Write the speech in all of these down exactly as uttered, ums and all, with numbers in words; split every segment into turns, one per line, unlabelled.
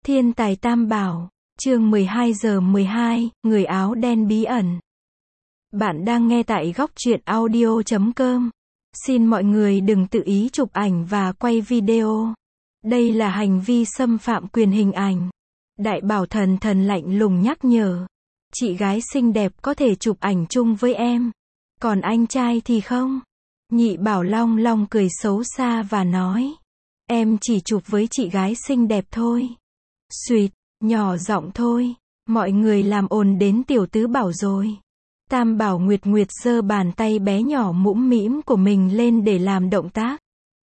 Thiên tài Tam Bảo, chương mười hai giờ mười hai, người áo đen bí ẩn. Bạn đang nghe tại góc truyện audio chấm com. Xin mọi người đừng tự ý chụp ảnh và quay video. Đây là hành vi xâm phạm quyền hình ảnh. Đại Bảo thần thần lạnh lùng nhắc nhở. Chị gái xinh đẹp có thể chụp ảnh chung với em. Còn anh trai thì không. Nhị Bảo long long cười xấu xa và nói. Em chỉ chụp với chị gái xinh đẹp thôi. Xuyệt, nhỏ giọng thôi. Mọi người làm ồn đến tiểu tứ bảo rồi. Tam Bảo Nguyệt Nguyệt giơ bàn tay bé nhỏ mũm mĩm của mình lên để làm động tác.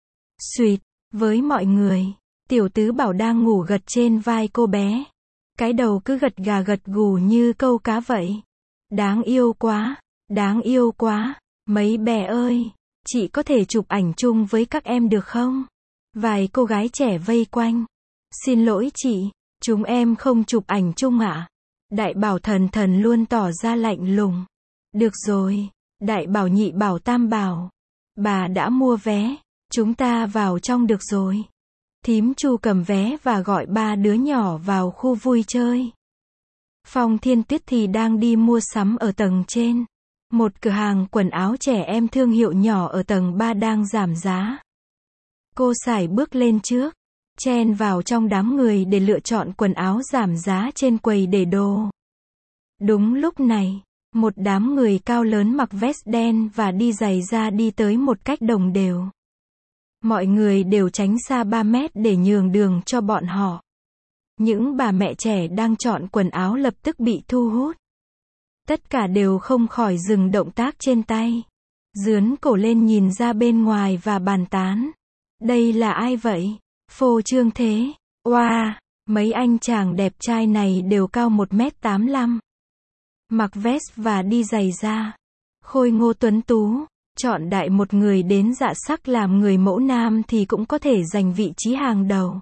Xuyệt, với mọi người. Tiểu tứ bảo đang ngủ gật trên vai cô bé. Cái đầu cứ gật gà gật gù như câu cá vậy. Đáng yêu quá, đáng yêu quá. Mấy bé ơi, chị có thể chụp ảnh chung với các em được không? Vài cô gái trẻ vây quanh. Xin lỗi chị, chúng em không chụp ảnh chung ạ. Đại Bảo thần thần luôn tỏ ra lạnh lùng. Được rồi, Đại Bảo Nhị Bảo Tam Bảo. Bà đã mua vé, chúng ta vào trong được rồi. Thím Chu cầm vé và gọi ba đứa nhỏ vào khu vui chơi. Phong Thiên Tuyết thì đang đi mua sắm ở tầng trên. Một cửa hàng quần áo trẻ em thương hiệu nhỏ ở tầng ba đang giảm giá. Cô sải bước lên trước, chen vào trong đám người để lựa chọn quần áo giảm giá trên quầy để đồ. Đúng lúc này, một đám người cao lớn mặc vest đen và đi giày da đi tới một cách đồng đều. Mọi người đều tránh xa ba mét để nhường đường cho bọn họ. Những bà mẹ trẻ đang chọn quần áo lập tức bị thu hút. Tất cả đều không khỏi dừng động tác trên tay. Dướn cổ lên nhìn ra bên ngoài và bàn tán. Đây là ai vậy? Phô trương thế. Oa, wow, mấy anh chàng đẹp trai này đều cao một mét tám mươi lăm. Mặc vest và đi giày da. Khôi ngô tuấn tú. Chọn đại một người đến dạ sắc làm người mẫu nam thì cũng có thể giành vị trí hàng đầu.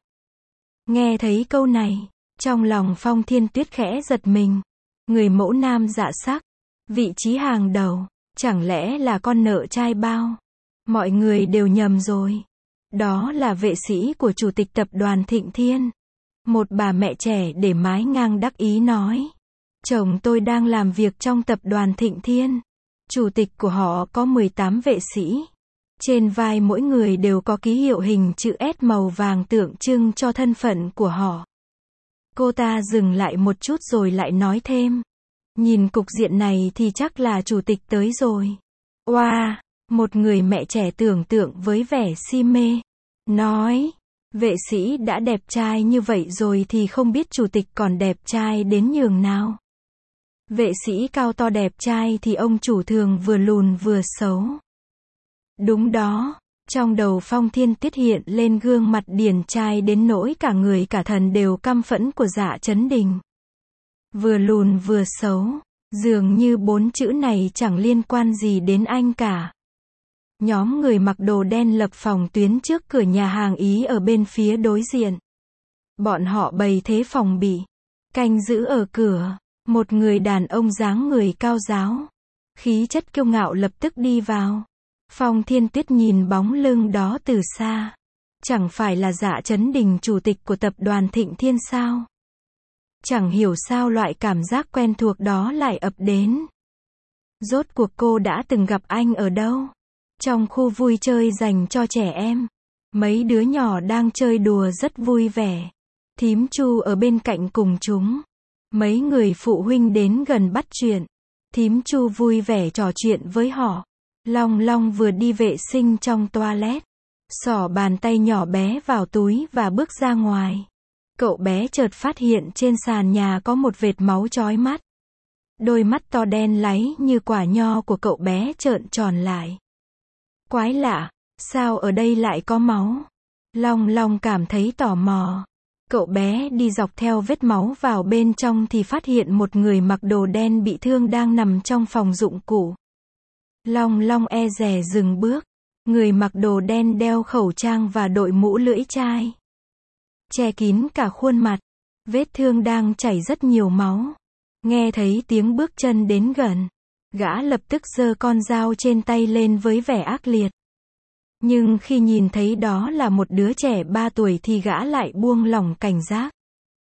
Nghe thấy câu này, trong lòng Phong Thiên Tuyết khẽ giật mình. Người mẫu nam dạ sắc, vị trí hàng đầu, chẳng lẽ là con nợ trai bao? Mọi người đều nhầm rồi. Đó là vệ sĩ của chủ tịch tập đoàn Thịnh Thiên. Một bà mẹ trẻ để mái ngang đắc ý nói. Chồng tôi đang làm việc trong tập đoàn Thịnh Thiên. Chủ tịch của họ có mười tám vệ sĩ. Trên vai mỗi người đều có ký hiệu hình chữ S màu vàng tượng trưng cho thân phận của họ. Cô ta dừng lại một chút rồi lại nói thêm. Nhìn cục diện này thì chắc là chủ tịch tới rồi. Oa, wow, một người mẹ trẻ tưởng tượng với vẻ si mê. Nói, vệ sĩ đã đẹp trai như vậy rồi thì không biết chủ tịch còn đẹp trai đến nhường nào. Vệ sĩ cao to đẹp trai thì ông chủ thường vừa lùn vừa xấu. Đúng đó, trong đầu Phong Thiên Tuyết hiện lên gương mặt điển trai đến nỗi cả người cả thần đều căm phẫn của Dạ Chấn Đình. Vừa lùn vừa xấu, dường như bốn chữ này chẳng liên quan gì đến anh cả. Nhóm người mặc đồ đen lập phòng tuyến trước cửa nhà hàng Ý ở bên phía đối diện. Bọn họ bày thế phòng bị, canh giữ ở cửa. Một người đàn ông dáng người cao ráo, khí chất kiêu ngạo lập tức đi vào. Phong Thiên Tuyết nhìn bóng lưng đó từ xa. Chẳng phải là Dạ Chấn Đình chủ tịch của tập đoàn Thịnh Thiên sao? Chẳng hiểu sao loại cảm giác quen thuộc đó lại ập đến. Rốt cuộc cô đã từng gặp anh ở đâu? Trong khu vui chơi dành cho trẻ em. Mấy đứa nhỏ đang chơi đùa rất vui vẻ. Thím Chu ở bên cạnh cùng chúng. Mấy người phụ huynh đến gần bắt chuyện. Thím Chu vui vẻ trò chuyện với họ. Long Long vừa đi vệ sinh trong toilet. Xỏ bàn tay nhỏ bé vào túi và bước ra ngoài. Cậu bé chợt phát hiện trên sàn nhà có một vệt máu chói mắt. Đôi mắt to đen láy như quả nho của cậu bé trợn tròn lại. Quái lạ, sao ở đây lại có máu? Long Long cảm thấy tò mò. Cậu bé đi dọc theo vết máu vào bên trong thì phát hiện một người mặc đồ đen bị thương đang nằm trong phòng dụng cụ. Long Long e dè dừng bước. Người mặc đồ đen đeo khẩu trang và đội mũ lưỡi chai. Che kín cả khuôn mặt. Vết thương đang chảy rất nhiều máu. Nghe thấy tiếng bước chân đến gần. Gã lập tức giơ con dao trên tay lên với vẻ ác liệt. Nhưng khi nhìn thấy đó là một đứa trẻ ba tuổi thì gã lại buông lỏng cảnh giác.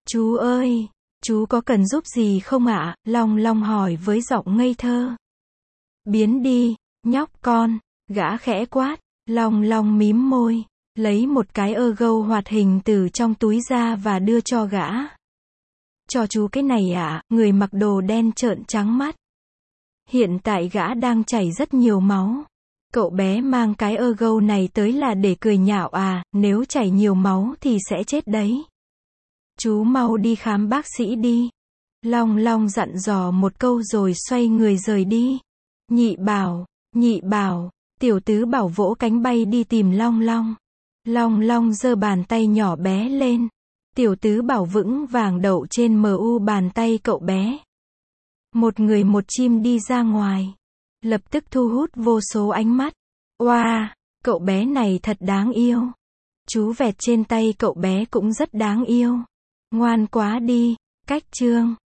Chú ơi, chú có cần giúp gì không ạ? Long Long hỏi với giọng ngây thơ. Biến đi, nhóc con, gã khẽ quát. Long Long mím môi, lấy một cái ơ gâu hoạt hình từ trong túi ra và đưa cho gã. Cho chú cái này ạ, à? Người mặc đồ đen trợn trắng mắt. Hiện tại gã đang chảy rất nhiều máu. Cậu bé mang cái ơ gâu này tới là để cười nhạo à, nếu chảy nhiều máu thì sẽ chết đấy. Chú mau đi khám bác sĩ đi. Long Long dặn dò một câu rồi xoay người rời đi. Nhị Bảo, Nhị Bảo, Tiểu Tứ Bảo vỗ cánh bay đi tìm Long Long. Long Long giơ bàn tay nhỏ bé lên. Tiểu Tứ Bảo vững vàng đậu trên mu bàn tay cậu bé. Một người một chim đi ra ngoài. Lập tức thu hút vô số ánh mắt. Oa, wow, cậu bé này thật đáng yêu. Chú vẹt trên tay cậu bé cũng rất đáng yêu. Ngoan quá đi. Cách chương